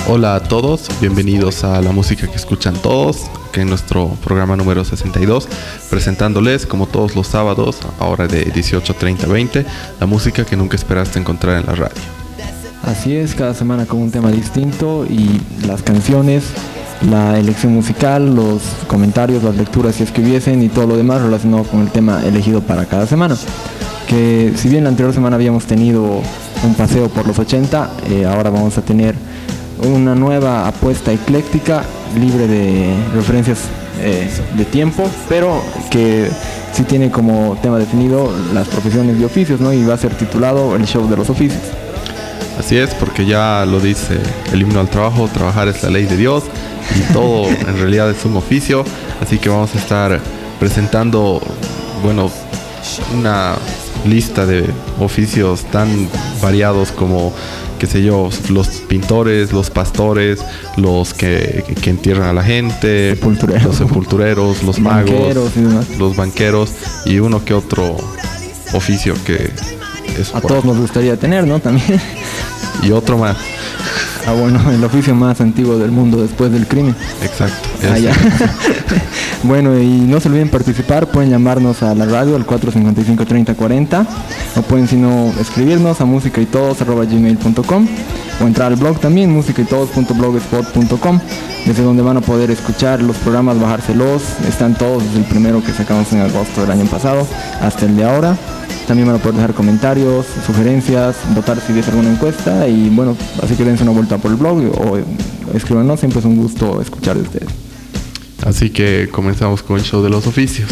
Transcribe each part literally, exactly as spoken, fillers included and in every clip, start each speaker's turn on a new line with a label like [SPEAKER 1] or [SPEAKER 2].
[SPEAKER 1] Hola a todos, bienvenidos a La Música que Escuchan Todos, que en nuestro programa número sesenta y dos, presentándoles, como todos los sábados, ahora de dieciocho treinta veinte, la música que nunca esperaste encontrar en la radio.
[SPEAKER 2] Así es, cada semana con un tema distinto y las canciones, la elección musical, los comentarios, las lecturas si es que hubiesen y todo lo demás relacionado con el tema elegido para cada semana. Que si bien la anterior semana habíamos tenido un paseo por los ochenta, eh, ahora vamos a tener una nueva apuesta ecléctica, libre de referencias eh, de tiempo, pero que sí tiene como tema definido las profesiones y oficios, ¿no? Y va a ser titulado El Show de los Oficios.
[SPEAKER 1] Así es, porque ya lo dice el himno al trabajo, trabajar es la ley de Dios y todo en realidad es un oficio, así que vamos a estar presentando, bueno, una lista de oficios tan variados como, qué sé yo, los pintores, los pastores, los que, que, que entierran a la gente,
[SPEAKER 2] Sepultureros.
[SPEAKER 1] los sepultureros, los magos,
[SPEAKER 2] Banqueros y demás.
[SPEAKER 1] los banqueros y uno que otro oficio que es
[SPEAKER 2] A
[SPEAKER 1] por-
[SPEAKER 2] todos nos gustaría tener, ¿no? También.
[SPEAKER 1] y otro más.
[SPEAKER 2] Ah, bueno, el oficio más antiguo del mundo después del crimen.
[SPEAKER 1] Exacto.
[SPEAKER 2] Ah,
[SPEAKER 1] ese.
[SPEAKER 2] ya. Bueno, y no se olviden participar, pueden llamarnos a la radio al cuatro cinco cinco, treinta cuarenta, o pueden si no escribirnos a musicaytodos arroba gmail punto com, o entrar al blog también, musicaytodos punto blogspot punto com, desde donde van a poder escuchar los programas, bajárselos. Están todos, desde el primero que sacamos en agosto del año pasado hasta el de ahora. También van a poder dejar comentarios, sugerencias, votar si hubiese alguna encuesta, y bueno, así que dense una vuelta por el blog o escríbanos, siempre es un gusto escuchar de ustedes.
[SPEAKER 1] Así que comenzamos con el show de los oficios.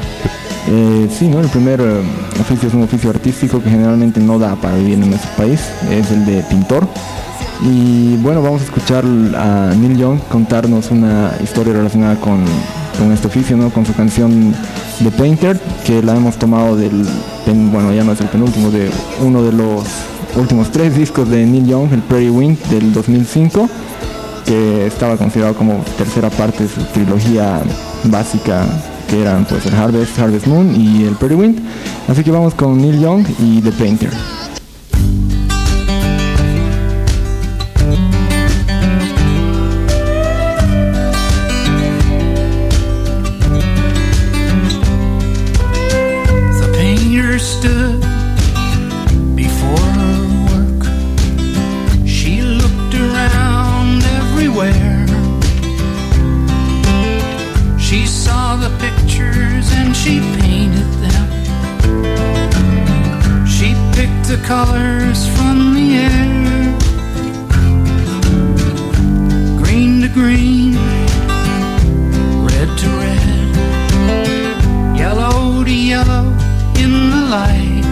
[SPEAKER 2] Eh, sí, ¿no? El primer eh, oficio es un oficio artístico que generalmente no da para vivir en nuestro país, es el de pintor. Y bueno, vamos a escuchar a Neil Young contarnos una historia relacionada con, con este oficio, ¿no? Con su canción The Painter, que la hemos tomado del, pen- bueno, ya no es el penúltimo, de uno de los últimos tres discos de Neil Young, el Prairie Wind del dos mil cinco, que estaba considerado como tercera parte de su trilogía básica, que eran pues el Harvest, Harvest Moon y el Prairie Wind. Así que vamos con Neil Young y The Painter.
[SPEAKER 3] The painter stood before her work. She looked around everywhere. She saw the pictures and she painted them. She picked the colors from the air. Green to green, red to red, yellow to yellow in the light,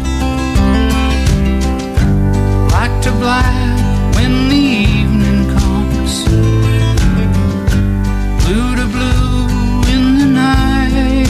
[SPEAKER 3] black to black when the evening comes, blue to blue in the night.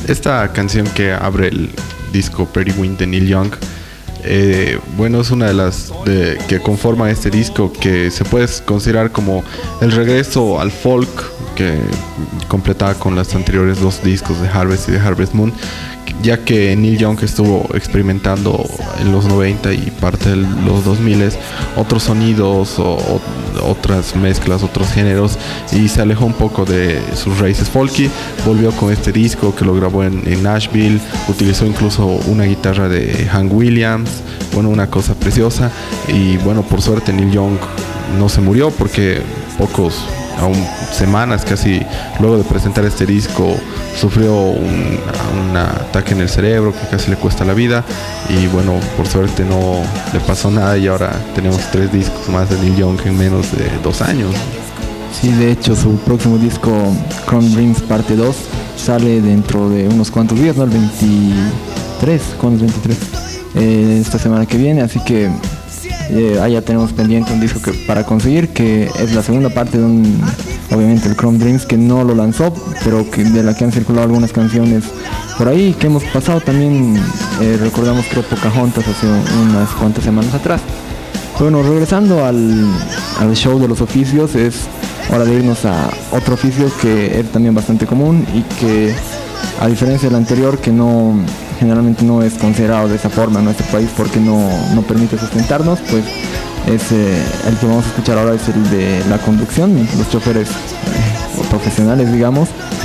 [SPEAKER 1] esta canción que abre el disco Pretty Wind de Neil Young, eh, bueno, es una de las de, que conforman este disco, que se puede considerar como el regreso al folk que completaba con los anteriores dos discos de Harvest y de Harvest Moon, ya que Neil Young estuvo experimentando en los noventa y parte de los dos mil otros sonidos o, o otras mezclas, otros géneros, y se alejó un poco de sus raíces folky. Volvió con este disco que lo grabó en, en Nashville, utilizó incluso una guitarra de Hank Williams, bueno, una cosa preciosa. Y bueno, por suerte Neil Young no se murió, porque pocos, aún semanas casi luego de presentar este disco, sufrió un, un ataque en el cerebro que casi le cuesta la vida. Y bueno, por suerte no le pasó nada, y ahora tenemos tres discos más de Neil Young en menos de dos años.
[SPEAKER 2] Sí, de hecho su próximo disco, Chrome Dreams parte dos, sale dentro de unos cuantos días, ¿no? El veintitrés, ¿cuándo es veintitrés? Eh, esta semana que viene, así que eh, ahí ya tenemos pendiente un disco que, para conseguir, que es la segunda parte de un, obviamente el Chrome Dreams, que no lo lanzó, pero que, de la que han circulado algunas canciones por ahí, que hemos pasado también, eh, recordamos creo Pocahontas hace unas cuantas semanas atrás. Bueno, regresando al, al show de los oficios, es hora de irnos a otro oficio que es también bastante común y que, a diferencia del anterior, que no generalmente no es considerado de esa forma en nuestro país porque no, no permite sustentarnos, pues es eh, el que vamos a escuchar ahora es el de la conducción, los choferes eh, profesionales, digamos.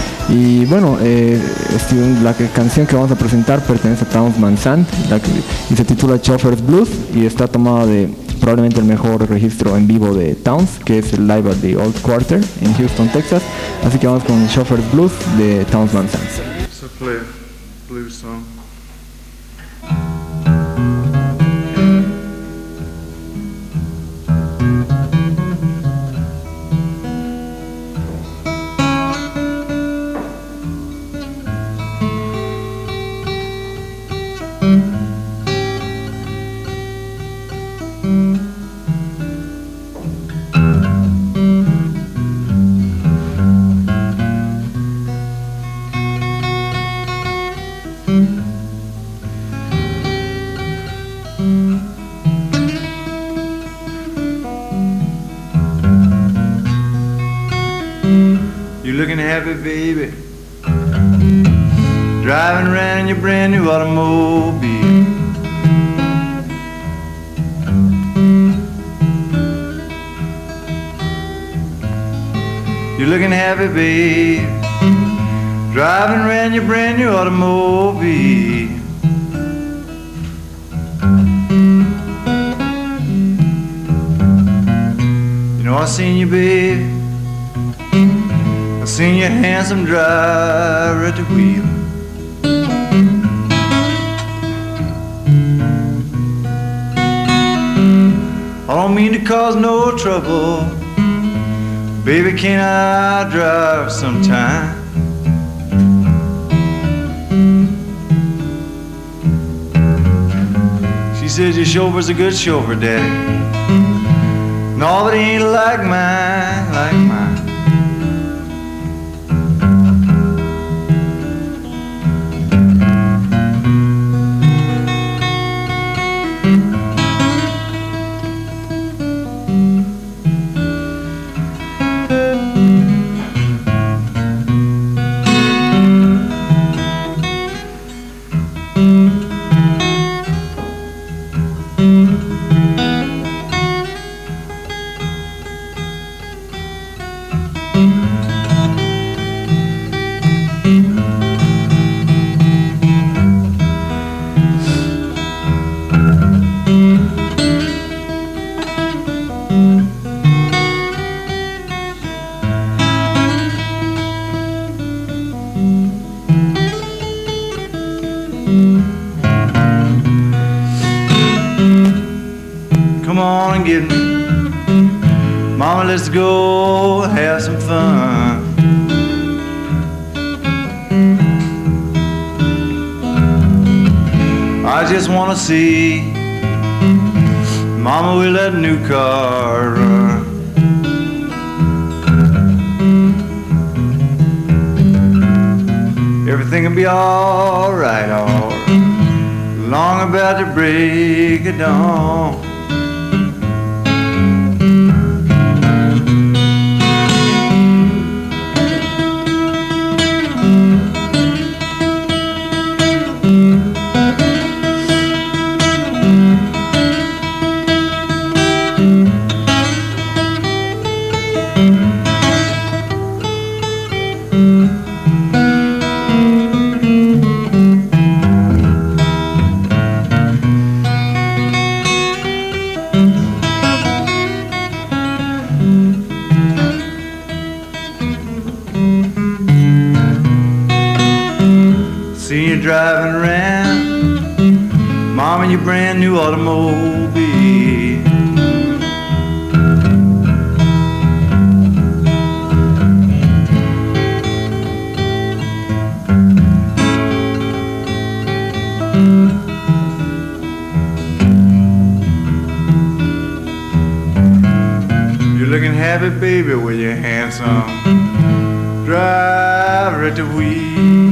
[SPEAKER 2] Y bueno, eh, este, la que, canción que vamos a presentar pertenece a Townes Van Sant, la que, y se titula Chauffeur's Blues, y está tomada de probablemente el mejor registro en vivo de Townes, que es el Live at the Old Quarter en Houston, Texas. Así que vamos con Chauffeur's Blues de Townes Van Sant.
[SPEAKER 4] So play a blues song. You're looking happy, baby, driving around in your brand new automobile. You're looking happy, baby, driving around your brand new automobile. You know I seen you, baby, I seen your handsome driver at the wheel. I don't mean to cause no trouble, baby, can I drive sometime? She says your chauffeur's a good chauffeur, daddy. No, but he ain't like mine, like mine. Come on and get me, mama, let's go have some fun. I just wanna see, mama, will that new car run? Everything everything will be alright, all long about the break of dawn. See you driving around, Mom, in your brand new automobile. You're looking happy, baby, with your handsome driver at the wheel.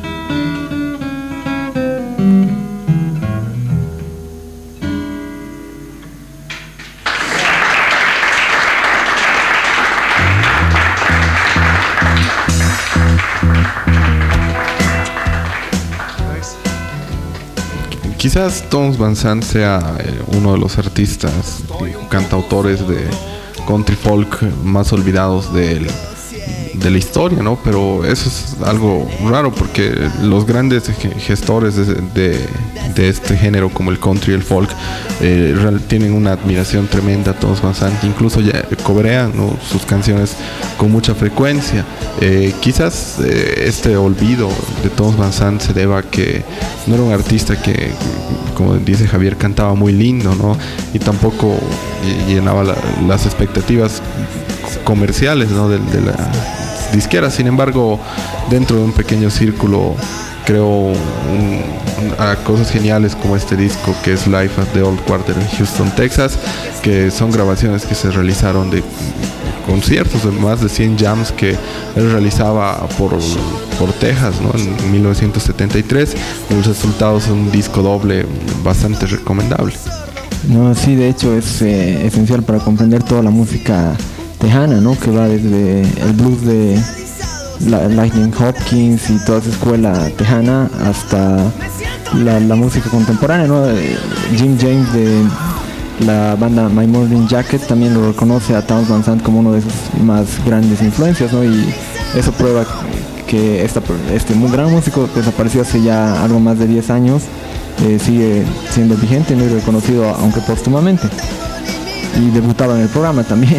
[SPEAKER 1] Quizás Townes Van Sant sea eh, uno de los artistas y cantautores de country folk más olvidados del, de la historia, ¿no? Pero eso es algo raro porque los grandes gestores de, de, de este género como el country y el folk eh, real, tienen una admiración tremenda a Townes Van Sant, incluso ya coberean, ¿no?, sus canciones con mucha frecuencia. Eh, quizás eh, este olvido de Townes Van Sant se deba a que no era un artista que, como dice Javier, cantaba muy lindo, ¿no? Y tampoco llenaba la, las expectativas comerciales, ¿no?, de, de la disquera. Sin embargo, dentro de un pequeño círculo creó un, un, a cosas geniales como este disco que es Live at the Old Quarter en Houston, Texas, que son grabaciones que se realizaron de conciertos, de más de cien jams que él realizaba por, por Texas, ¿no?, en mil novecientos setenta y tres. El resultado es un disco doble bastante recomendable.
[SPEAKER 2] No, sí, de hecho es eh, esencial para comprender toda la música tejana, ¿no?, que va desde el blues de la, Lightning Hopkins y toda esa escuela tejana hasta la, la música contemporánea, ¿no? Jim James de la banda My Morning Jacket también lo reconoce a Townes Van Sant como uno de sus más grandes influencias, ¿no? Y eso prueba que esta, este muy gran músico desapareció hace ya algo más de diez años, eh, sigue siendo vigente, ¿no?, y reconocido aunque póstumamente, y debutaba en el programa también.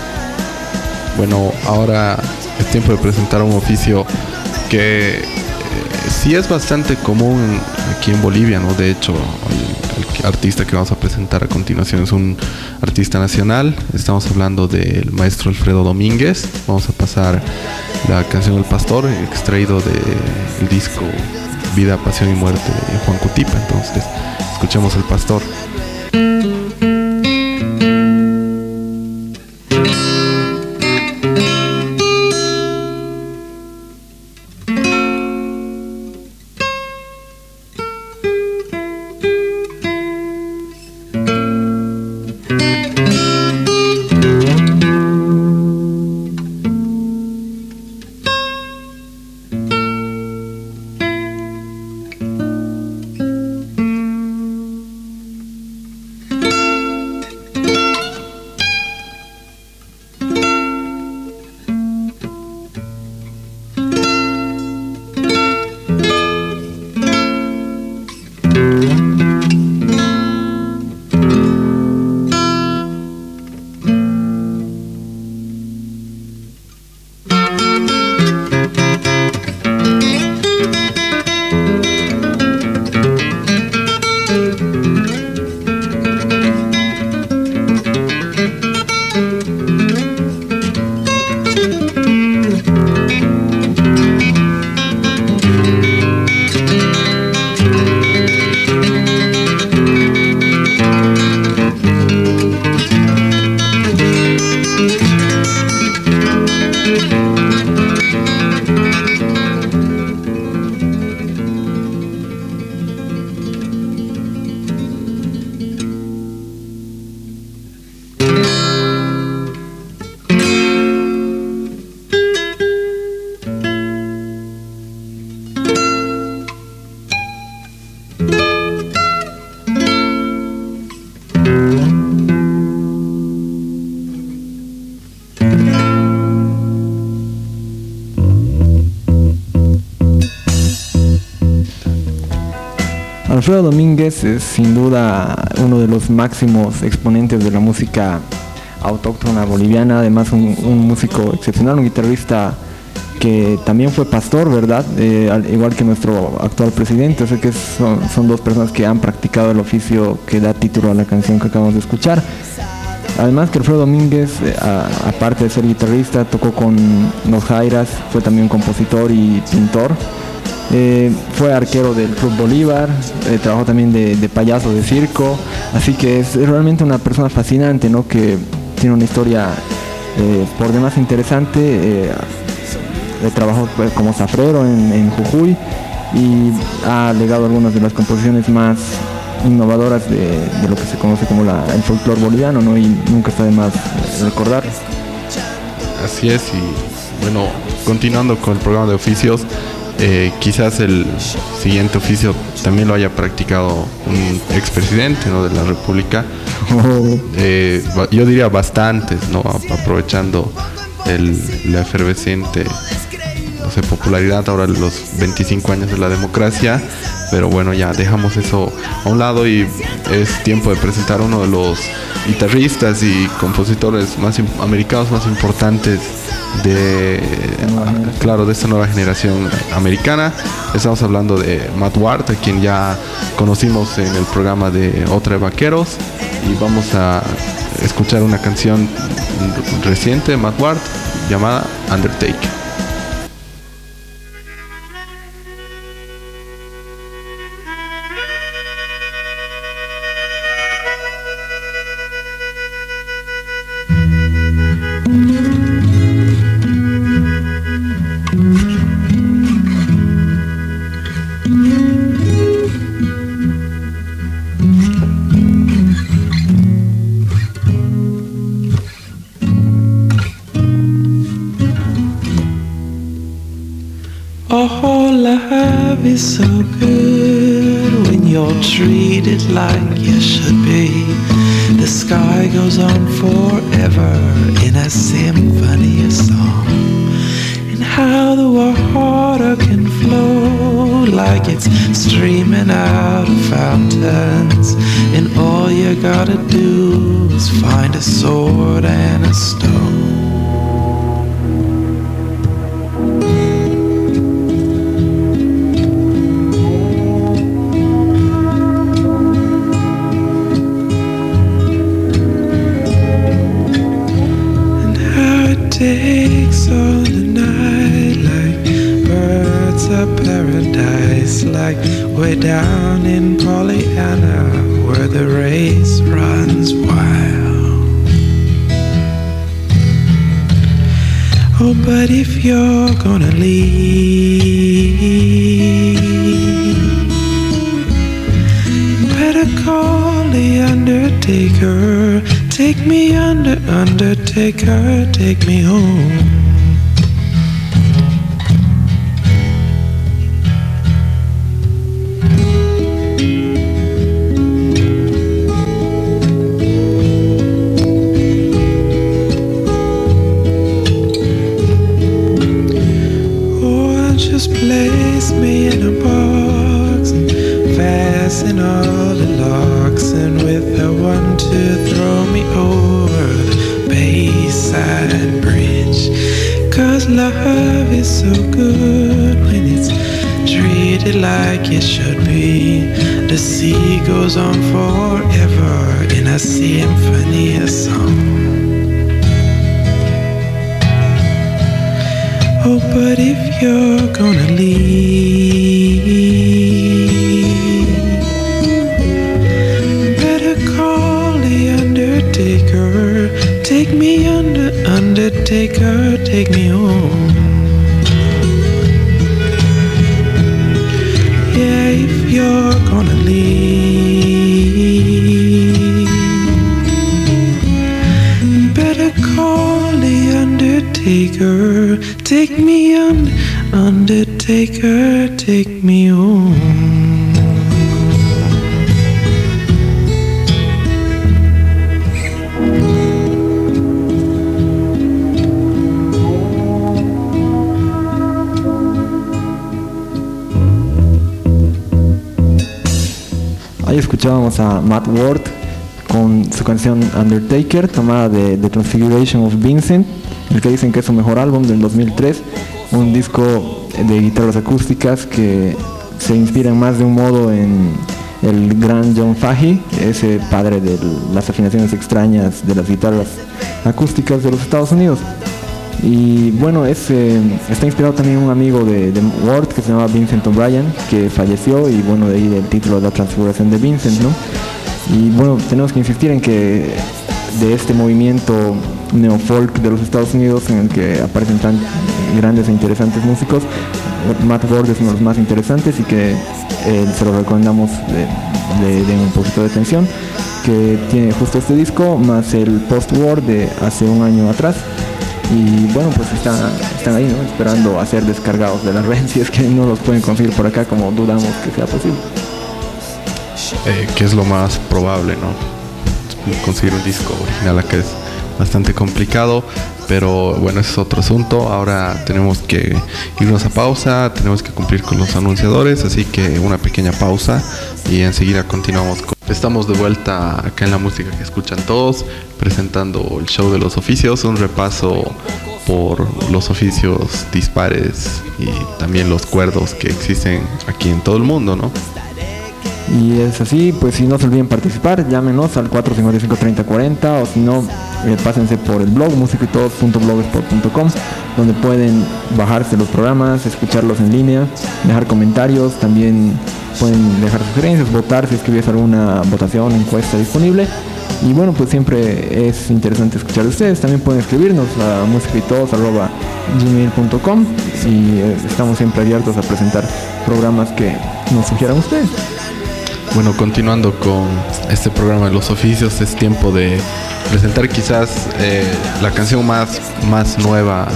[SPEAKER 1] Bueno, ahora es tiempo de presentar un oficio que eh, sí es bastante común aquí en Bolivia, ¿no? De hecho, el, el artista que vamos a presentar a continuación es un artista nacional. Estamos hablando del maestro Alfredo Domínguez. Vamos a pasar la canción El Pastor, extraído del disco Vida, Pasión y Muerte de Juan Cutipa. Entonces, escuchemos El Pastor.
[SPEAKER 2] Alfredo Domínguez es sin duda uno de los máximos exponentes de la música autóctona boliviana, además un, un músico excepcional, un guitarrista que también fue pastor, ¿verdad? Eh, al igual que nuestro actual presidente. O sea que son, son dos personas que han practicado el oficio que da título a la canción que acabamos de escuchar. Además que Alfredo Domínguez, eh, a, aparte de ser guitarrista, tocó con los Jairas, fue también compositor y pintor. Eh, fue arquero del Club Bolívar, eh, trabajó también de, de payaso de circo, así que es, es realmente una persona fascinante, ¿no? Que tiene una historia eh, por demás interesante. Eh, eh, trabajó pues, como zafrero en, en Jujuy y ha legado algunas de las composiciones más innovadoras de, de lo que se conoce como la, el folclore boliviano, ¿no? Y nunca está de más recordar.
[SPEAKER 1] Así es, y bueno, continuando con el programa de oficios, Eh, quizás el siguiente oficio también lo haya practicado un expresidente, ¿no?, de la República. Eh, yo diría bastantes, ¿no?, aprovechando el, la efervescente, no sé, popularidad ahora los veinticinco años de la democracia. Pero bueno, ya dejamos eso a un lado y es tiempo de presentar uno de los guitarristas y compositores más americanos más importantes de, claro, de esta nueva generación americana. Estamos hablando de Matt Ward, a quien ya conocimos en el programa de Otra de Vaqueros, y vamos a escuchar una canción reciente de Matt Ward llamada Undertaker.
[SPEAKER 5] Oh, love is so good when you're treated like you should be. The sky goes on forever in a symphony of song. And how the water can flow like it's streaming out of fountains. And all you gotta do is find a sword and a stone. Takes all the night like birds of paradise, like way down in Pollyanna where the race runs wild. Oh, but if you're gonna leave, better call the undertaker. Take me under, undertaker, take me home. Oh, just place me in a box and fasten all the locks, and with a one, two, throw me over the Bayside Bridge. Cause love is so good when it's treated like it should be. The sea goes on forever in a symphony of song. Oh, but if you're gonna leave, better call the undertaker. Take me under, undertaker, take me home. Yeah, if you're gonna leave, better call the undertaker. Take me under, undertaker, take me home.
[SPEAKER 2] Ahí escuchábamos a Matt Ward con su canción Undertaker, tomada de The Transfiguration of Vincent, el que dicen que es su mejor álbum del dos mil tres, un disco de guitarras acústicas que se inspira en más de un modo en el gran John Fahey, ese padre de las afinaciones extrañas de las guitarras acústicas de los Estados Unidos. Y bueno, es, eh, está inspirado también en un amigo de, de Ward que se llama Vincent O'Brien, que falleció, y bueno, de ahí el título de La Transfiguración de Vincent, ¿no? Y bueno, tenemos que insistir en que de este movimiento neofolk de los Estados Unidos, en el que aparecen tan grandes e interesantes músicos, Matt Ward es uno de los más interesantes, y que eh, se lo recomendamos de, de, de un poquito de atención, que tiene justo este disco más el post-war de hace un año atrás. Y bueno, pues están, están ahí, ¿no? Esperando a ser descargados de la red, si es que no los pueden conseguir por acá, como dudamos que sea posible.
[SPEAKER 1] Eh, que es lo más probable, ¿no? Conseguir un disco original acá es bastante complicado, pero bueno, ese es otro asunto. Ahora tenemos que irnos a pausa, tenemos que cumplir con los anunciadores, así que una pequeña pausa y enseguida continuamos con... Estamos de vuelta acá en La Música que Escuchan Todos, presentando el show de los oficios, un repaso por los oficios dispares y también los cuerdos que existen aquí en todo el mundo, ¿no?
[SPEAKER 2] Y es así, pues si no se olviden participar, llámenos al cuatro cinco cinco, treinta cuarenta, o si no, eh, pásense por el blog musicoytodos punto blogspot punto com, donde pueden bajarse los programas, escucharlos en línea, dejar comentarios, también pueden dejar sugerencias, votar si es que hubiese alguna votación, encuesta disponible. Y bueno, pues siempre es interesante escuchar de ustedes. También pueden escribirnos a musicoytodos arroba gmail punto com, y eh, estamos siempre abiertos a presentar programas que nos sugieran ustedes.
[SPEAKER 1] Bueno, continuando con este programa de los oficios, es tiempo de presentar quizás eh, la canción más, más nueva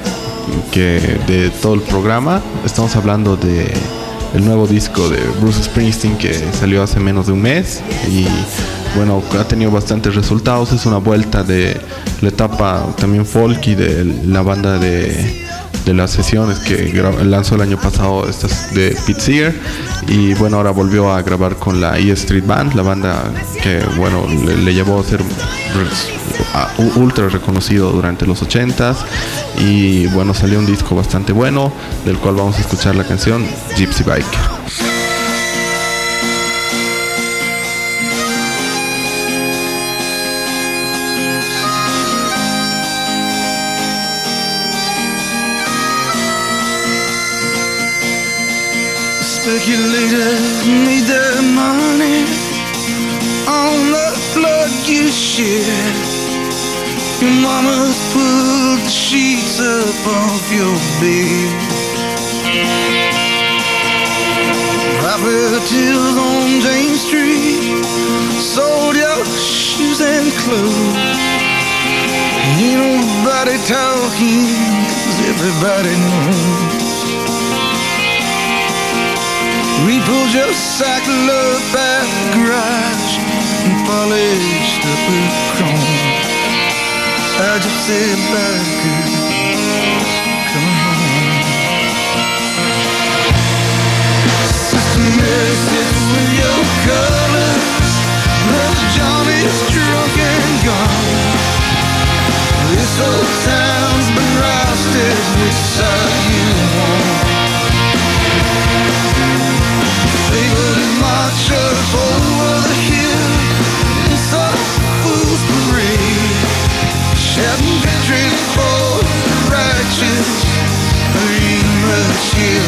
[SPEAKER 1] que de todo el programa. Estamos hablando de el nuevo disco de Bruce Springsteen, que salió hace menos de un mes y bueno, ha tenido bastantes resultados. Es una vuelta de la etapa también folk y de la banda de de las sesiones que lanzó el año pasado, estas de Pete Seeger, y bueno, ahora volvió a grabar con la E Street Band, la banda que bueno le, le llevó a ser ultra reconocido durante los ochentas, y bueno, salió un disco bastante bueno, del cual vamos a escuchar la canción Gypsy Biker.
[SPEAKER 3] Speculators made their money on the blood you shed. Your mama's pulled the sheets up off your bed. Properties on James Street sold your shoes and clothes. Ain't nobody talking, 'cause everybody knows. We pulled your cycle up at the garage and polished up with chrome. I just said biker, coming home. Sister Mary sits with your colors. Brother Johnny's drunk and gone. This old town's been rousted. Which side you want? They would march us over the hill in some fool's parade, shouting victory for the righteous, reading much here.